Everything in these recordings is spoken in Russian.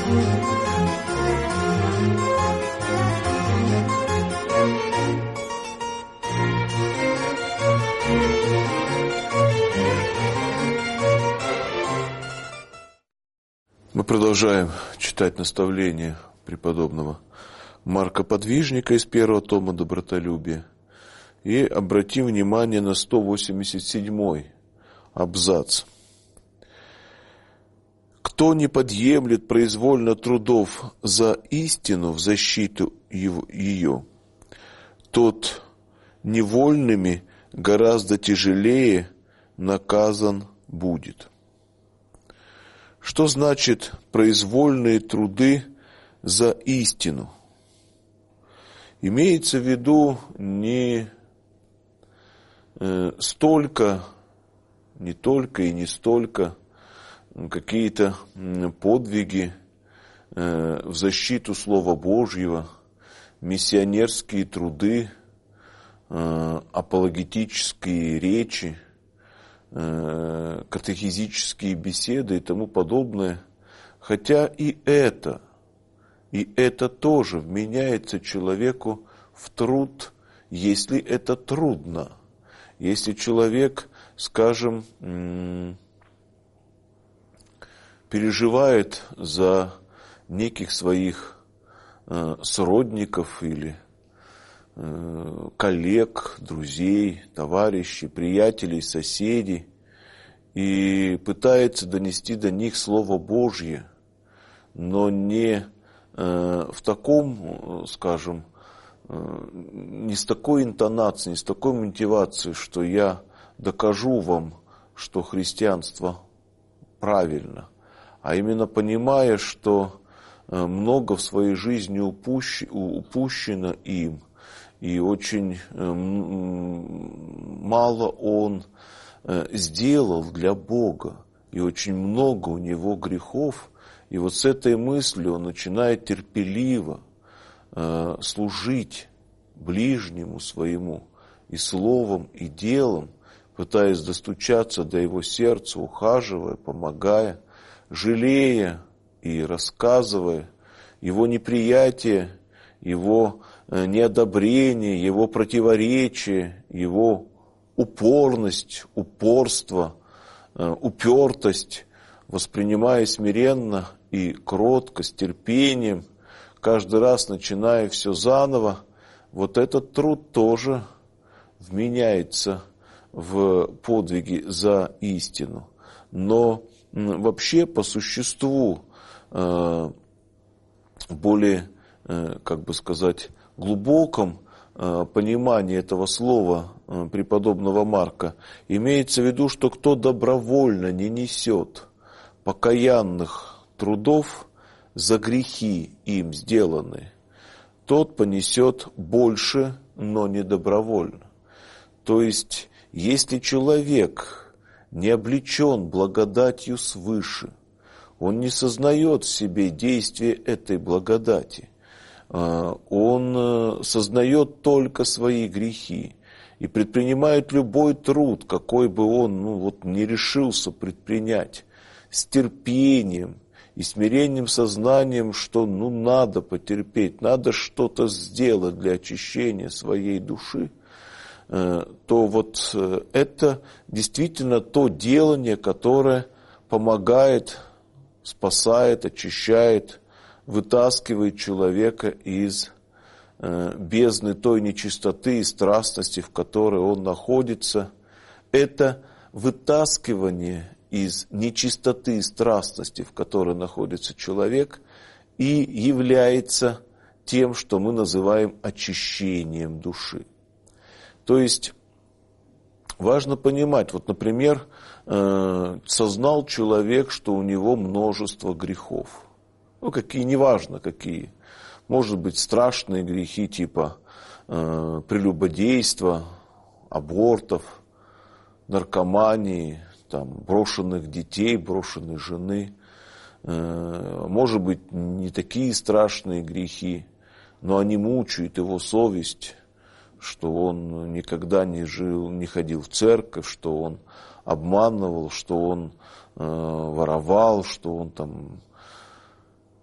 Мы продолжаем читать наставления преподобного Марка Подвижника из первого тома «Добротолюбие». И обратим внимание на 187-й абзац. «Кто не подъемлет произвольно трудов за истину в защиту ее, тот невольными гораздо тяжелее наказан будет». Что значит произвольные труды за истину? Имеется в виду не столько какие-то подвиги в защиту Слова Божьего, миссионерские труды, апологетические речи, катехизические беседы и тому подобное. Хотя и это тоже вменяется человеку в труд, если это трудно. Если человек, скажем, переживает за неких своих сродников или коллег, друзей, товарищей, приятелей, соседей и пытается донести до них Слово Божье, но не в таком, скажем, не с такой интонацией, не с такой мотивацией, что я докажу вам, что христианство правильно, а именно понимая, что много в своей жизни упущено им, и очень мало он сделал для Бога, и очень много у него грехов. И вот с этой мыслью он начинает терпеливо служить ближнему своему и словом, и делом, пытаясь достучаться до его сердца, ухаживая, помогая, жалея и рассказывая его неприятие, его неодобрение, его противоречие, его упорность, упорство, упертость, воспринимая смиренно и кротко, с терпением, каждый раз начиная все заново, вот этот труд тоже вменяется в подвиги за истину. Но вообще по существу более, глубоком понимании этого слова преподобного Марка имеется в виду, что кто добровольно не несет покаянных трудов за грехи им сделанные, тот понесет больше, но не добровольно. То есть, если человек не облечен благодатью свыше, он не сознает в себе действие этой благодати, он сознает только свои грехи и предпринимает любой труд, какой бы он не решился предпринять, с терпением и смиренным сознанием, что надо потерпеть, надо что-то сделать для очищения своей души, то это действительно то делание, которое помогает, спасает, очищает, вытаскивает человека из бездны той нечистоты и страстности, в которой он находится. Это вытаскивание из нечистоты и страстности, в которой находится человек, и является тем, что мы называем очищением души. То есть важно понимать, например, сознал человек, что у него множество грехов. Какие, неважно какие. Может быть, страшные грехи типа прелюбодейства, абортов, наркомании, брошенных детей, брошенной жены. Может быть, не такие страшные грехи, но они мучают его совесть, что он никогда не жил, не ходил в церковь, что он обманывал, что он воровал, что он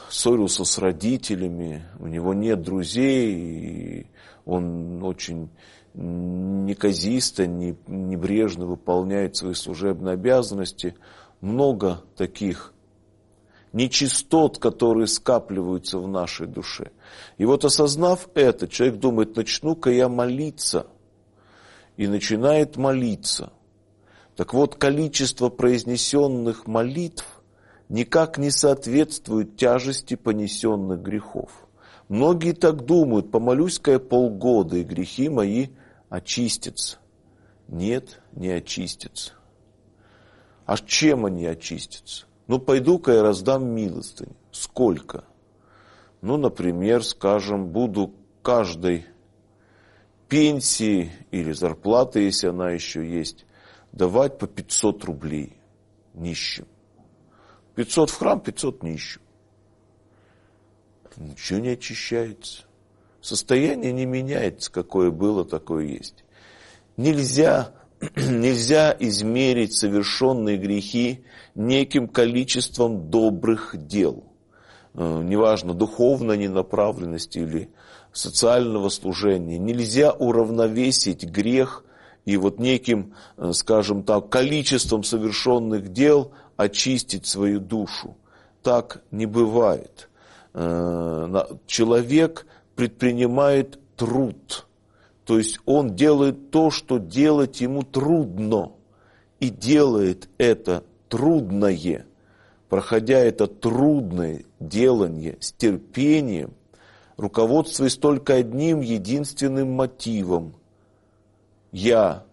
ссорился с родителями, у него нет друзей, и он очень неказисто, небрежно выполняет свои служебные обязанности. Много таких нечистот, которые скапливаются в нашей душе. И вот осознав это, человек думает, начну-ка я молиться. И начинает молиться. Так вот, количество произнесенных молитв никак не соответствует тяжести понесенных грехов. Многие так думают, помолюсь-ка я полгода, и грехи мои очистятся. Нет, не очистятся. А чем они очистятся? Пойду-ка я раздам милостыню. Сколько? Например, скажем, буду каждой пенсии или зарплаты, если она еще есть, давать по 500 рублей нищим. 500 в храм, 500 нищим. Ничего не очищается. Состояние не меняется, какое было, такое есть. Нельзя измерить совершенные грехи неким количеством добрых дел. Неважно, духовной ненаправленности или социального служения. Нельзя уравновесить грех и неким, скажем так, количеством совершенных дел очистить свою душу. Так не бывает. Человек предпринимает труд. То есть он делает то, что делать ему трудно. И делает это трудное. Проходя это трудное делание с терпением, руководствуясь только одним единственным мотивом. Я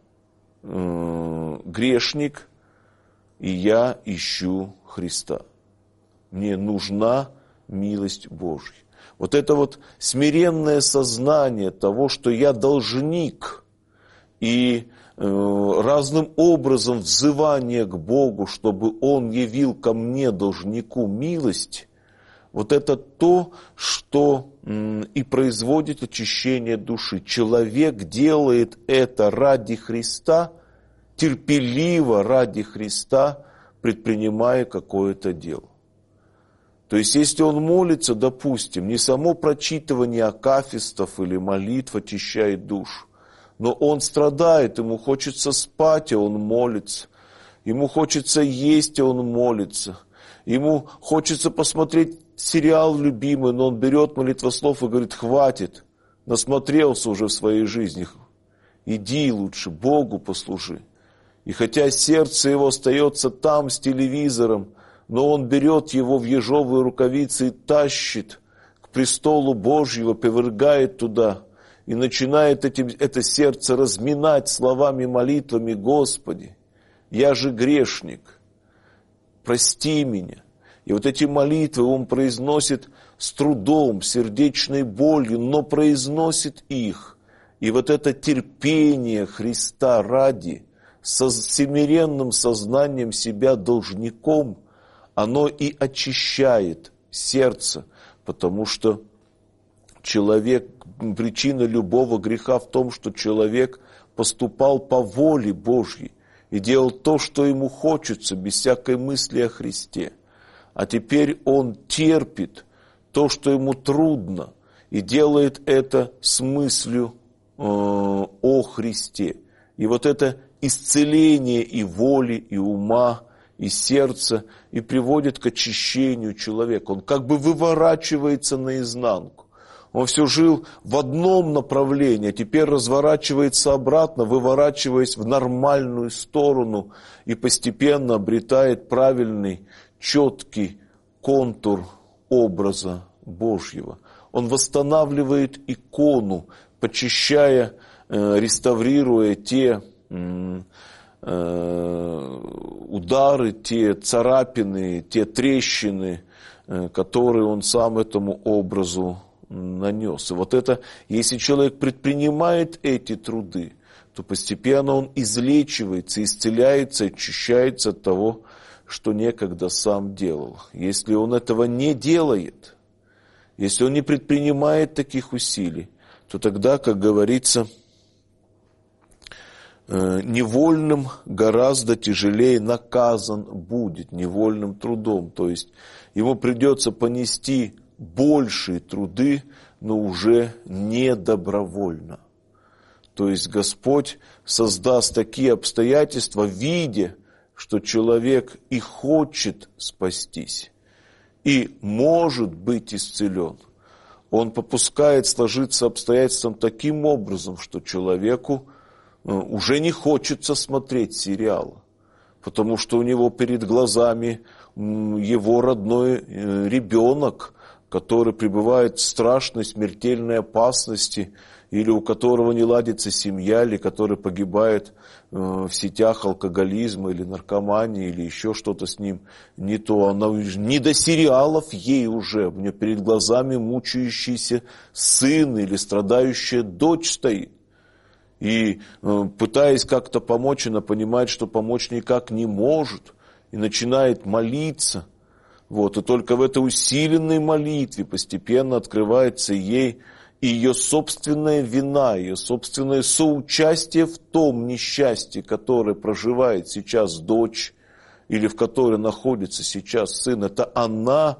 грешник, и я ищу Христа. Мне нужна милость Божья. Это смиренное сознание того, что я должник, и разным образом взывание к Богу, чтобы Он явил ко мне, должнику, милость, это то, что и производит очищение души. Человек делает это ради Христа, терпеливо ради Христа, предпринимая какое-то дело. То есть, если он молится, допустим, не само прочитывание акафистов или молитв очищает душу, но он страдает, ему хочется спать, и он молится. Ему хочется есть, и он молится. Ему хочется посмотреть сериал любимый, но он берет молитвослов и говорит, хватит, насмотрелся уже в своей жизни. Иди лучше, Богу послужи. И хотя сердце его остается там с телевизором, но он берет его в ежовые рукавицы и тащит к престолу Божьего, повергает туда и начинает это сердце разминать словами, молитвами: Господи, я же грешник, прости меня. И эти молитвы он произносит с трудом, сердечной болью, но произносит их. И это терпение Христа ради, со смиренным сознанием себя должником, оно и очищает сердце, потому что причина любого греха в том, что человек поступал по воле Божьей и делал то, что ему хочется, без всякой мысли о Христе. А теперь он терпит то, что ему трудно, и делает это с мыслью о Христе. И это исцеление и воли, и ума, и сердца, и приводит к очищению человека. Он как бы выворачивается наизнанку. Он все жил в одном направлении, а теперь разворачивается обратно, выворачиваясь в нормальную сторону, и постепенно обретает правильный, четкий контур образа Божьего. Он восстанавливает икону, почищая, реставрируя те удары, те царапины, те трещины, которые он сам этому образу нанес. И если человек предпринимает эти труды, то постепенно он излечивается, исцеляется, очищается от того, что некогда сам делал. Если он этого не делает, если он не предпринимает таких усилий, то тогда, как говорится, невольным гораздо тяжелее наказан будет, невольным трудом. То есть, ему придется понести большие труды, но уже не добровольно. То есть Господь создаст такие обстоятельства, видя, что человек и хочет спастись, и может быть исцелен. Он попускает сложиться обстоятельствам таким образом, что человеку уже не хочется смотреть сериалы, потому что у него перед глазами его родной ребенок, который пребывает в страшной смертельной опасности, или у которого не ладится семья, или который погибает в сетях алкоголизма или наркомании, или еще что-то с ним не то. Она не до сериалов ей уже, у нее перед глазами мучающийся сын или страдающая дочь стоит. И пытаясь как-то помочь, она понимает, что помочь никак не может, и начинает молиться. Вот, и только в этой усиленной молитве постепенно открывается ей и ее собственная вина, ее собственное соучастие в том несчастье, которое проживает сейчас дочь, или в которой находится сейчас сын. Это она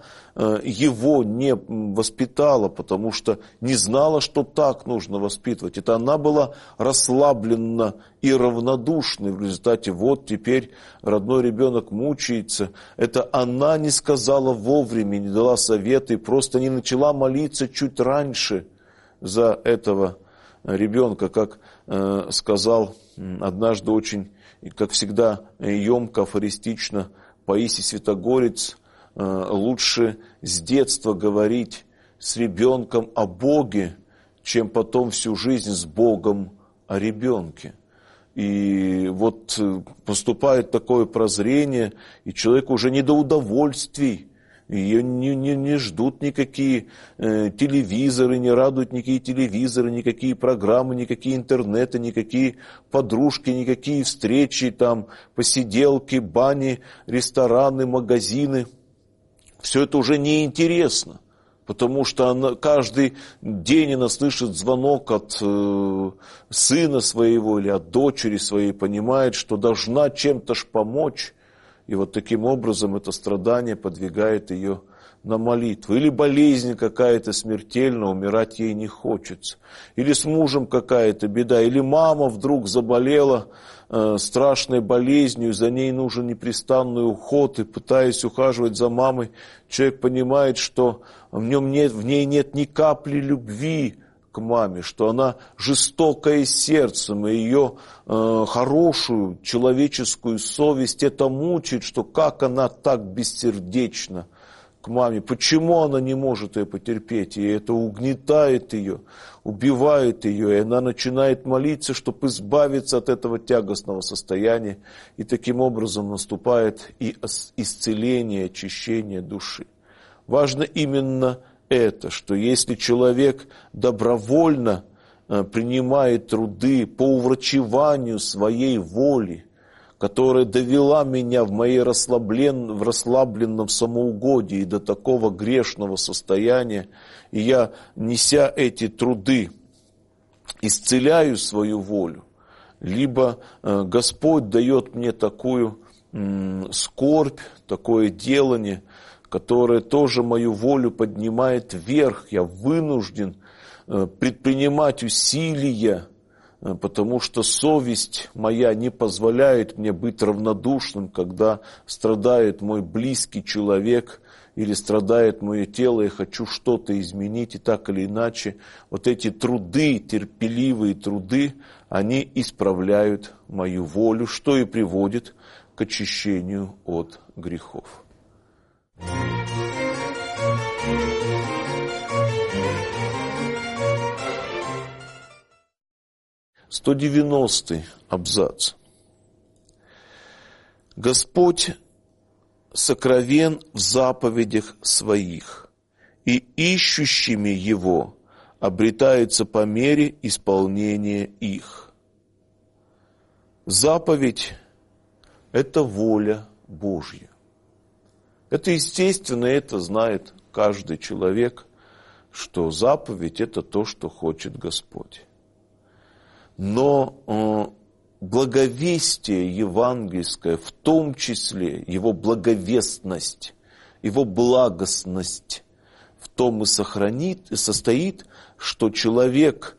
его не воспитала, потому что не знала, что так нужно воспитывать. Это она была расслаблена и равнодушной. В результате вот теперь родной ребенок мучается. Это она не сказала вовремя, не дала совета и просто не начала молиться чуть раньше за этого ребенка, как сказал однажды очень, как всегда, емко, афористично Паисий Святогорец: лучше с детства говорить с ребенком о Боге, чем потом всю жизнь с Богом о ребенке. И вот поступает такое прозрение, и человек уже не до удовольствий. Ее не ждут никакие телевизоры, не радуют никакие телевизоры, никакие программы, никакие интернеты, никакие подружки, никакие встречи, там, посиделки, бани, рестораны, магазины. Все это уже неинтересно, потому что каждый день она слышит звонок от сына своего или от дочери своей, понимает, что должна чем-то ж помочь. И вот таким образом это страдание подвигает ее на молитву. Или болезнь какая-то смертельная, умирать ей не хочется. Или с мужем какая-то беда. Или мама вдруг заболела страшной болезнью, за ней нужен непрестанный уход. И пытаясь ухаживать за мамой, человек понимает, что в ней нет ни капли любви к маме, что она жестокая сердцем, и ее хорошую человеческую совесть это мучает, что как она так бессердечна к маме, почему она не может ее потерпеть, и это угнетает ее, убивает ее, и она начинает молиться, чтобы избавиться от этого тягостного состояния, и таким образом наступает и исцеление, очищение души. Важно именно это, что если человек добровольно принимает труды по уврачеванию своей воли, которая довела меня в расслабленном самоугодии до такого грешного состояния, и я, неся эти труды, исцеляю свою волю, либо Господь дает мне такую скорбь, такое делание, которое тоже мою волю поднимает вверх. Я вынужден предпринимать усилия, потому что совесть моя не позволяет мне быть равнодушным, когда страдает мой близкий человек или страдает мое тело, я хочу что-то изменить, и так или иначе вот эти труды, терпеливые труды, они исправляют мою волю, что и приводит к очищению от грехов. 190-й абзац. Господь сокровен в заповедях своих, и ищущими Его обретаются по мере исполнения их. Заповедь – это воля Божья. Это естественно, это знает каждый человек, что заповедь – это то, что хочет Господь. Но благовестие евангельское, в том числе его благовестность, его благостность в том и состоит, что человек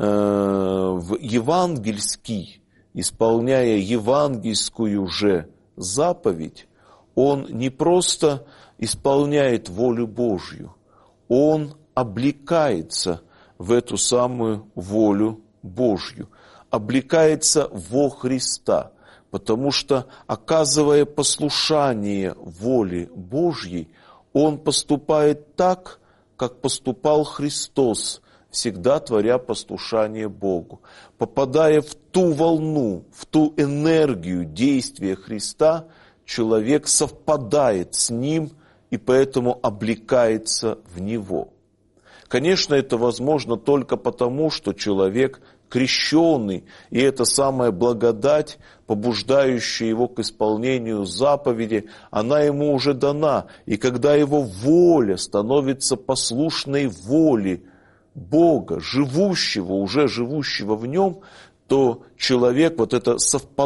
в евангельский, исполняя евангельскую же заповедь, он не просто исполняет волю Божью, он облекается в эту самую волю Божью, облекается во Христа, потому что, оказывая послушание воле Божьей, он поступает так, как поступал Христос, всегда творя послушание Богу. Попадая в ту волну, в ту энергию действия Христа, человек совпадает с Ним и поэтому облекается в Него. Конечно, это возможно только потому, что человек крещенный, и эта самая благодать, побуждающая его к исполнению заповеди, она ему уже дана. И когда его воля становится послушной воле Бога, уже живущего в нем, то человек, вот это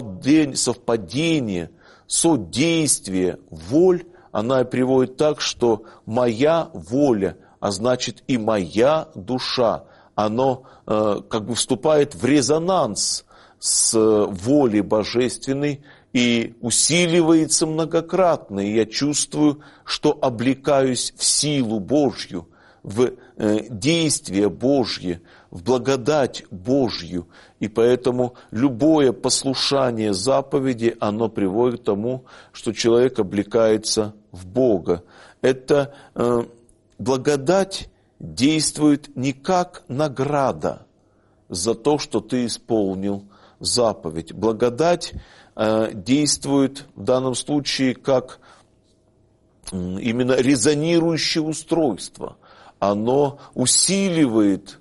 совпадение, содействие воль, она приводит так, что моя воля, а значит и моя душа, оно как бы вступает в резонанс с волей божественной и усиливается многократно. И я чувствую, что облекаюсь в силу Божью, в действие Божье, в благодать Божью. И поэтому любое послушание заповеди, оно приводит к тому, что человек облекается в Бога. Это благодать действует не как награда за то, что ты исполнил заповедь. Благодать действует в данном случае как именно резонирующее устройство. Оно усиливает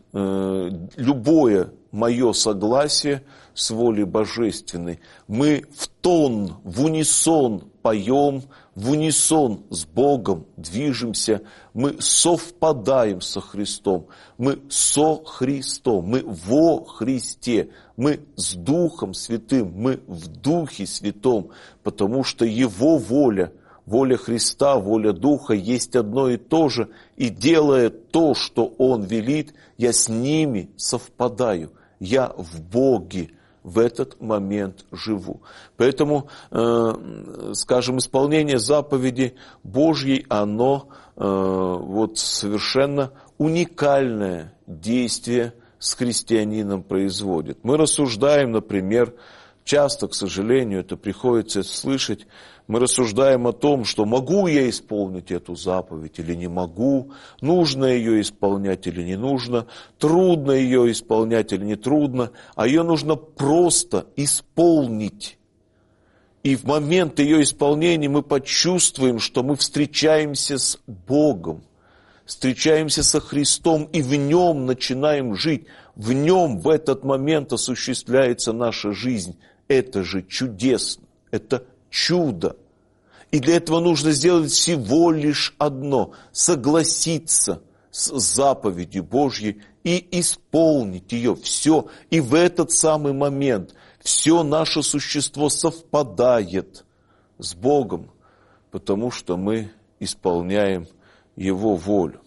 любое мое согласие с волей божественной. Мы в тон, в унисон поем, в унисон с Богом движемся, мы совпадаем со Христом, мы со Христом, мы во Христе, мы с Духом Святым, мы в Духе Святом, потому что Его воля, воля Христа, воля Духа есть одно и то же, и делая то, что Он велит, я с ними совпадаю, я в Боге в этот момент живу. Поэтому, скажем, исполнение заповеди Божьей, оно вот совершенно уникальное действие с христианином производит. Мы рассуждаем, например, часто, к сожалению, это приходится слышать, мы рассуждаем о том, что могу я исполнить эту заповедь или не могу, нужно ее исполнять или не нужно, трудно ее исполнять или не трудно, а ее нужно просто исполнить. И в момент ее исполнения мы почувствуем, что мы встречаемся с Богом, встречаемся со Христом и в Нем начинаем жить. В Нем в этот момент осуществляется наша жизнь. Это же чудесно, это чудо. И для этого нужно сделать всего лишь одно – согласиться с заповедью Божьей и исполнить ее. Все. И в этот самый момент все наше существо совпадает с Богом, потому что мы исполняем Его волю.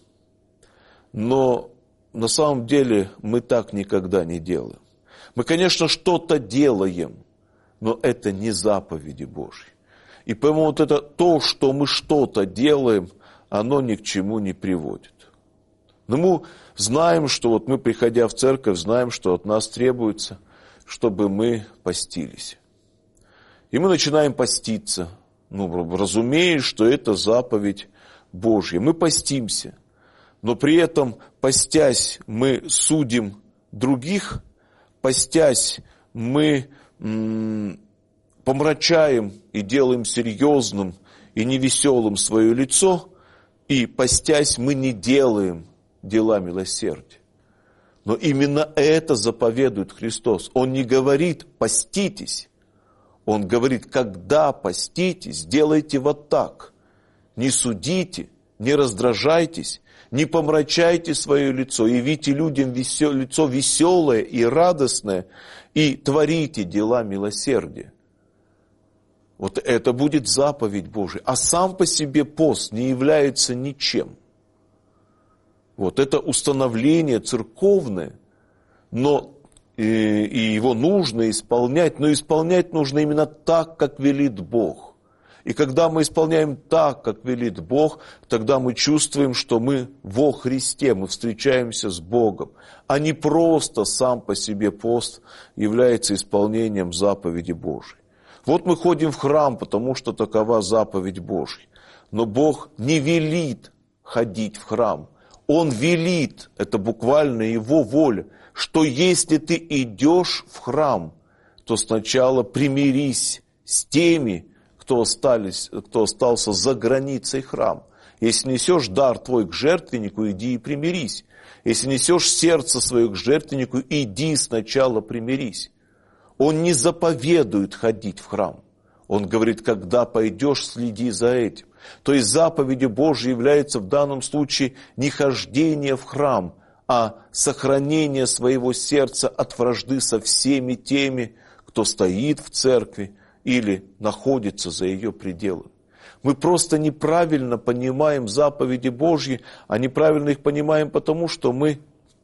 Но на самом деле мы так никогда не делаем. Мы, конечно, что-то делаем, но это не заповеди Божьи. И поэтому вот это то, что мы что-то делаем, оно ни к чему не приводит. Но мы знаем, что вот мы, приходя в церковь, знаем, что от нас требуется, чтобы мы постились. И мы начинаем поститься, разумея, что это заповедь Божья. Мы постимся, но при этом, постясь, мы судим других, постясь, мы помрачаем и делаем серьезным и невеселым свое лицо, и, постясь, мы не делаем дела милосердия. Но именно это заповедует Христос. Он не говорит «поститесь», Он говорит «когда поститесь, делайте вот так». Не судите, не раздражайтесь, не помрачайте свое лицо, явите людям лицо веселое и радостное, и творите дела милосердия. Вот это будет заповедь Божия. А сам по себе пост не является ничем. Вот это установление церковное, но и его нужно исполнять, но исполнять нужно именно так, как велит Бог. И когда мы исполняем так, как велит Бог, тогда мы чувствуем, что мы во Христе, мы встречаемся с Богом, а не просто сам по себе пост является исполнением заповеди Божией. Вот мы ходим в храм, потому что такова заповедь Божья. Но Бог не велит ходить в храм. Он велит, это буквально Его воля, что если ты идешь в храм, то сначала примирись с теми, кто остался за границей храма. Если несешь дар твой к жертвеннику, иди и примирись. Если несешь сердце свое к жертвеннику, иди сначала примирись. Он не заповедует ходить в храм. Он говорит, когда пойдешь, следи за этим. То есть заповедью Божьей является в данном случае не хождение в храм, а сохранение своего сердца от вражды со всеми теми, кто стоит в церкви или находится за ее пределами. Мы просто неправильно понимаем заповеди Божьи, а неправильно их понимаем потому, что мы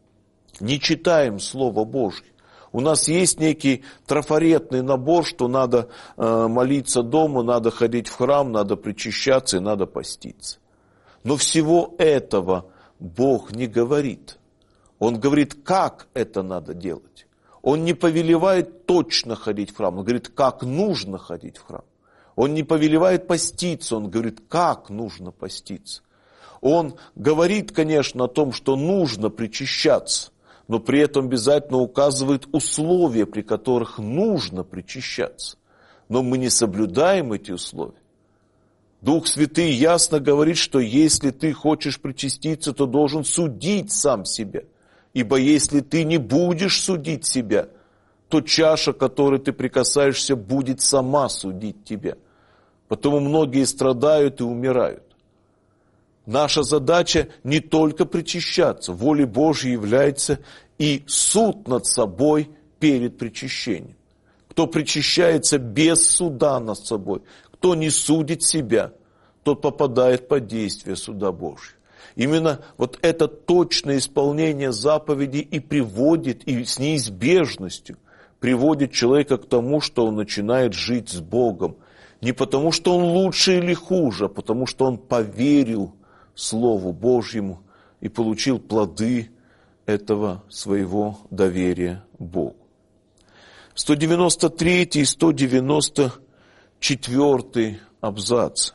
не читаем Слово Божье. У нас есть некий трафаретный набор, что надо молиться дома, надо ходить в храм, надо причащаться и надо поститься. Но всего этого Бог не говорит. Он говорит, как это надо делать. Он не повелевает точно ходить в храм, он говорит, как нужно ходить в храм. Он не повелевает поститься, он говорит, как нужно поститься. Он говорит, конечно, о том, что нужно причащаться, но при этом обязательно указывает условия, при которых нужно причащаться. Но мы не соблюдаем эти условия. Дух Святый ясно говорит, что если ты хочешь причаститься, то должен судить сам себя. Ибо если ты не будешь судить себя, то чаша, к которой ты прикасаешься, будет сама судить тебя. Потому многие страдают и умирают. Наша задача не только причащаться, волей Божьей является и суд над собой перед причащением. Кто причащается без суда над собой, кто не судит себя, тот попадает под действие суда Божьего. Именно вот это точное исполнение заповедей и приводит, и с неизбежностью приводит человека к тому, что он начинает жить с Богом. Не потому, что он лучше или хуже, а потому, что он поверил Слову Божьему и получил плоды этого своего доверия Богу. 193 и 194 абзац.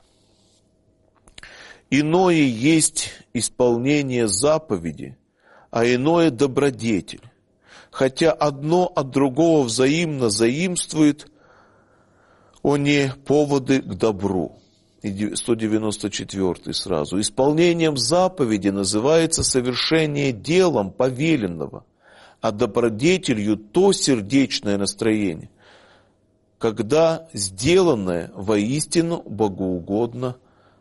Иное есть исполнение заповеди, а иное добродетель. Хотя одно от другого взаимно заимствует, о не поводы к добру. И 194 сразу. Исполнением заповеди называется совершение делом повеленного, а добродетелью то сердечное настроение, когда сделанное воистину благоугодно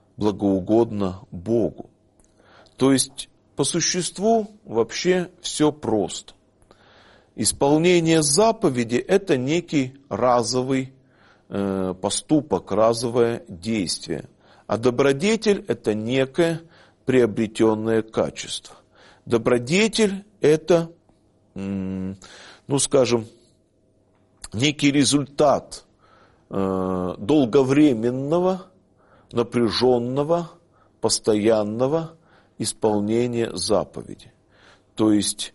Богу. То есть, по существу вообще все просто. Исполнение заповеди – это некий разовый поступок, разовое действие. А добродетель – это некое приобретенное качество. Добродетель – это, некий результат долговременного, напряженного, постоянного исполнения заповеди. То есть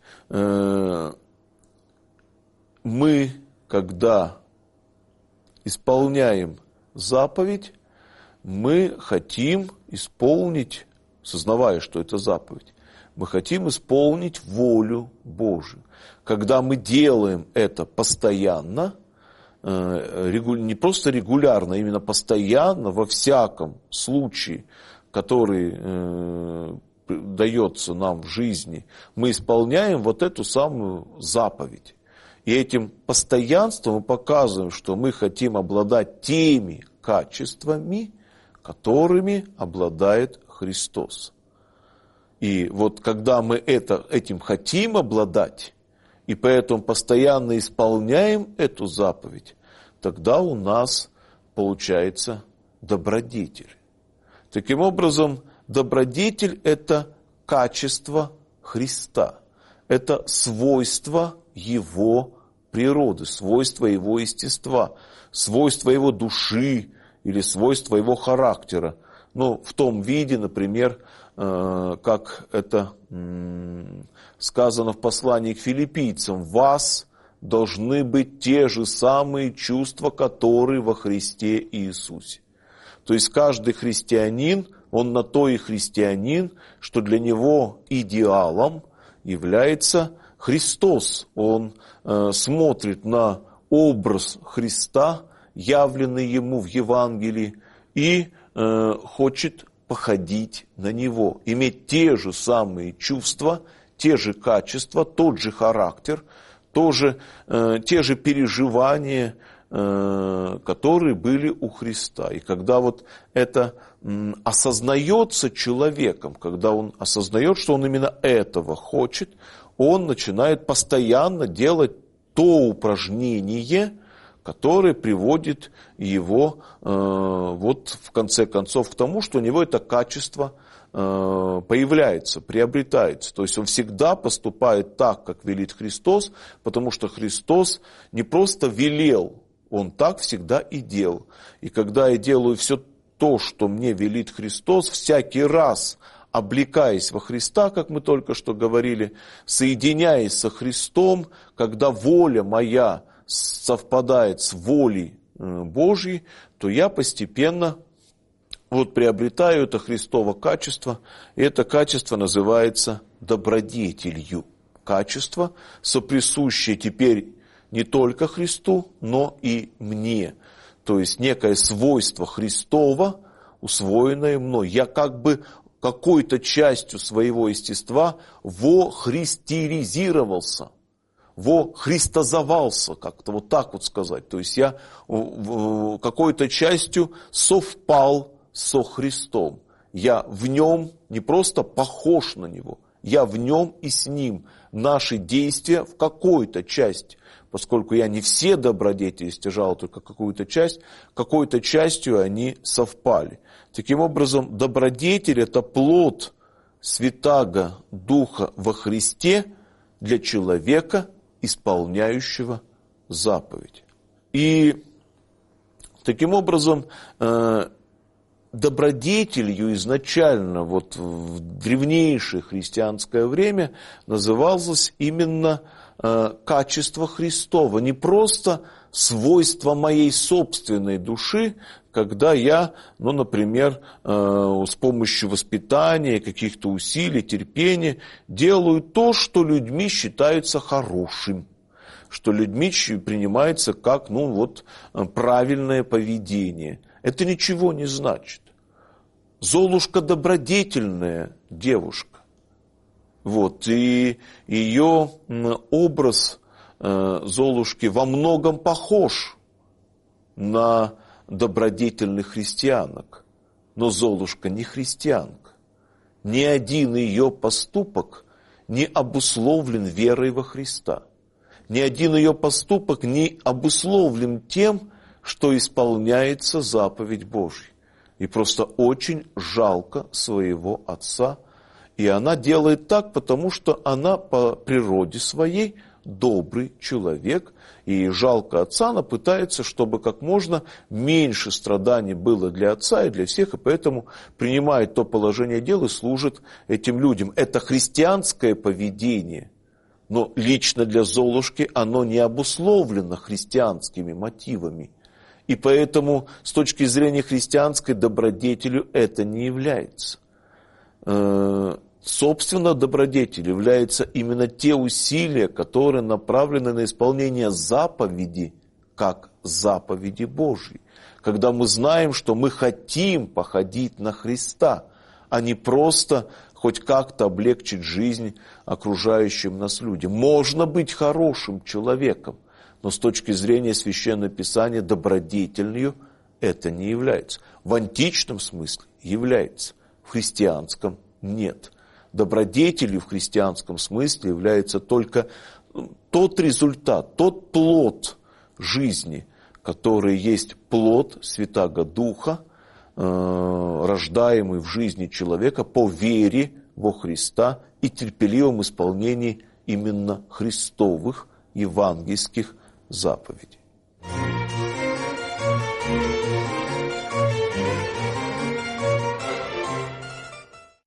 мы, когда исполняем заповедь, мы хотим исполнить, сознавая, что это заповедь, мы хотим исполнить волю Божию. Когда мы делаем это постоянно, не просто регулярно, а именно постоянно, во всяком случае, который дается нам в жизни, мы исполняем вот эту самую заповедь. И этим постоянством мы показываем, что мы хотим обладать теми качествами, которыми обладает Христос. И вот когда мы этим хотим обладать, и поэтому постоянно исполняем эту заповедь, тогда у нас получается добродетель. Таким образом, добродетель – это качество Христа. Это свойство Его природы, свойство Его естества, свойство Его души или свойство Его характера. Ну, в том виде, например, как это сказано в послании к филиппийцам: «В вас должны быть те же самые чувства, которые во Христе Иисусе». То есть каждый христианин, он на то и христианин, что для него идеалом является Христос. Он смотрит на образ Христа, явленный ему в Евангелии, и хочет походить на него, иметь те же самые чувства, те же качества, тот же характер, те же переживания, которые были у Христа. И когда вот это осознается человеком, когда он осознает, что он именно этого хочет, он начинает постоянно делать то упражнение, которое приводит его вот в конце концов к тому, что у него это качество появляется, приобретается. То есть он всегда поступает так, как велит Христос, потому что Христос не просто велел, он так всегда и делал. И когда я делаю все то, что мне велит Христос, всякий раз облекаясь во Христа, как мы только что говорили, соединяясь со Христом, когда воля моя совпадает с волей Божьей, то я постепенно вот приобретаю это Христово качество, и это качество называется добродетелью. Качество, соприсущее теперь не только Христу, но и мне. То есть некое свойство Христова, усвоенное мной. Я как бы какой-то частью своего естества вохристеризировался, вохристозовался, как-то вот так вот сказать. То есть я какой-то частью совпал со Христом. Я в нем не просто похож на Него, я в нем и с Ним. Наши действия в какой-то части, поскольку я не все добродетели стяжал, только какую-то часть, какой-то частью они совпали. Таким образом, добродетель – это плод Святаго Духа во Христе для человека, исполняющего заповедь. И таким образом, добродетелью изначально вот в древнейшее христианское время называлось именно качество Христово, не просто свойство моей собственной души, когда я, ну, например, с помощью воспитания, каких-то усилий, терпения делаю то, что людьми считается хорошим, что людьми принимается как, ну, вот, правильное поведение. Это ничего не значит. Золушка добродетельная девушка. Вот, и ее образ Золушки во многом похож на добродетельных христианок. Но Золушка не христианка. Ни один ее поступок не обусловлен верой во Христа. Ни один ее поступок не обусловлен тем, что исполняется заповедь Божья. И просто очень жалко своего отца. И она делает так, потому что она по природе своей добрый человек. И жалко отца, она пытается, чтобы как можно меньше страданий было для отца и для всех. И поэтому принимает то положение дел и служит этим людям. Это христианское поведение. Но лично для Золушки оно не обусловлено христианскими мотивами. И поэтому с точки зрения христианской добродетелью это не является. Собственно, добродетель являются именно те усилия, которые направлены на исполнение заповеди, как заповеди Божьи. Когда мы знаем, что мы хотим походить на Христа, а не просто хоть как-то облегчить жизнь окружающим нас людям. Можно быть хорошим человеком, но с точки зрения Священного Писания добродетельную это не является. В античном смысле является, в христианском нет. Добродетелью в христианском смысле является только тот результат, тот плод жизни, которые есть плод Святаго Духа, рождаемый в жизни человека по вере во Христа и терпеливом исполнении именно христовых евангельских заповедей.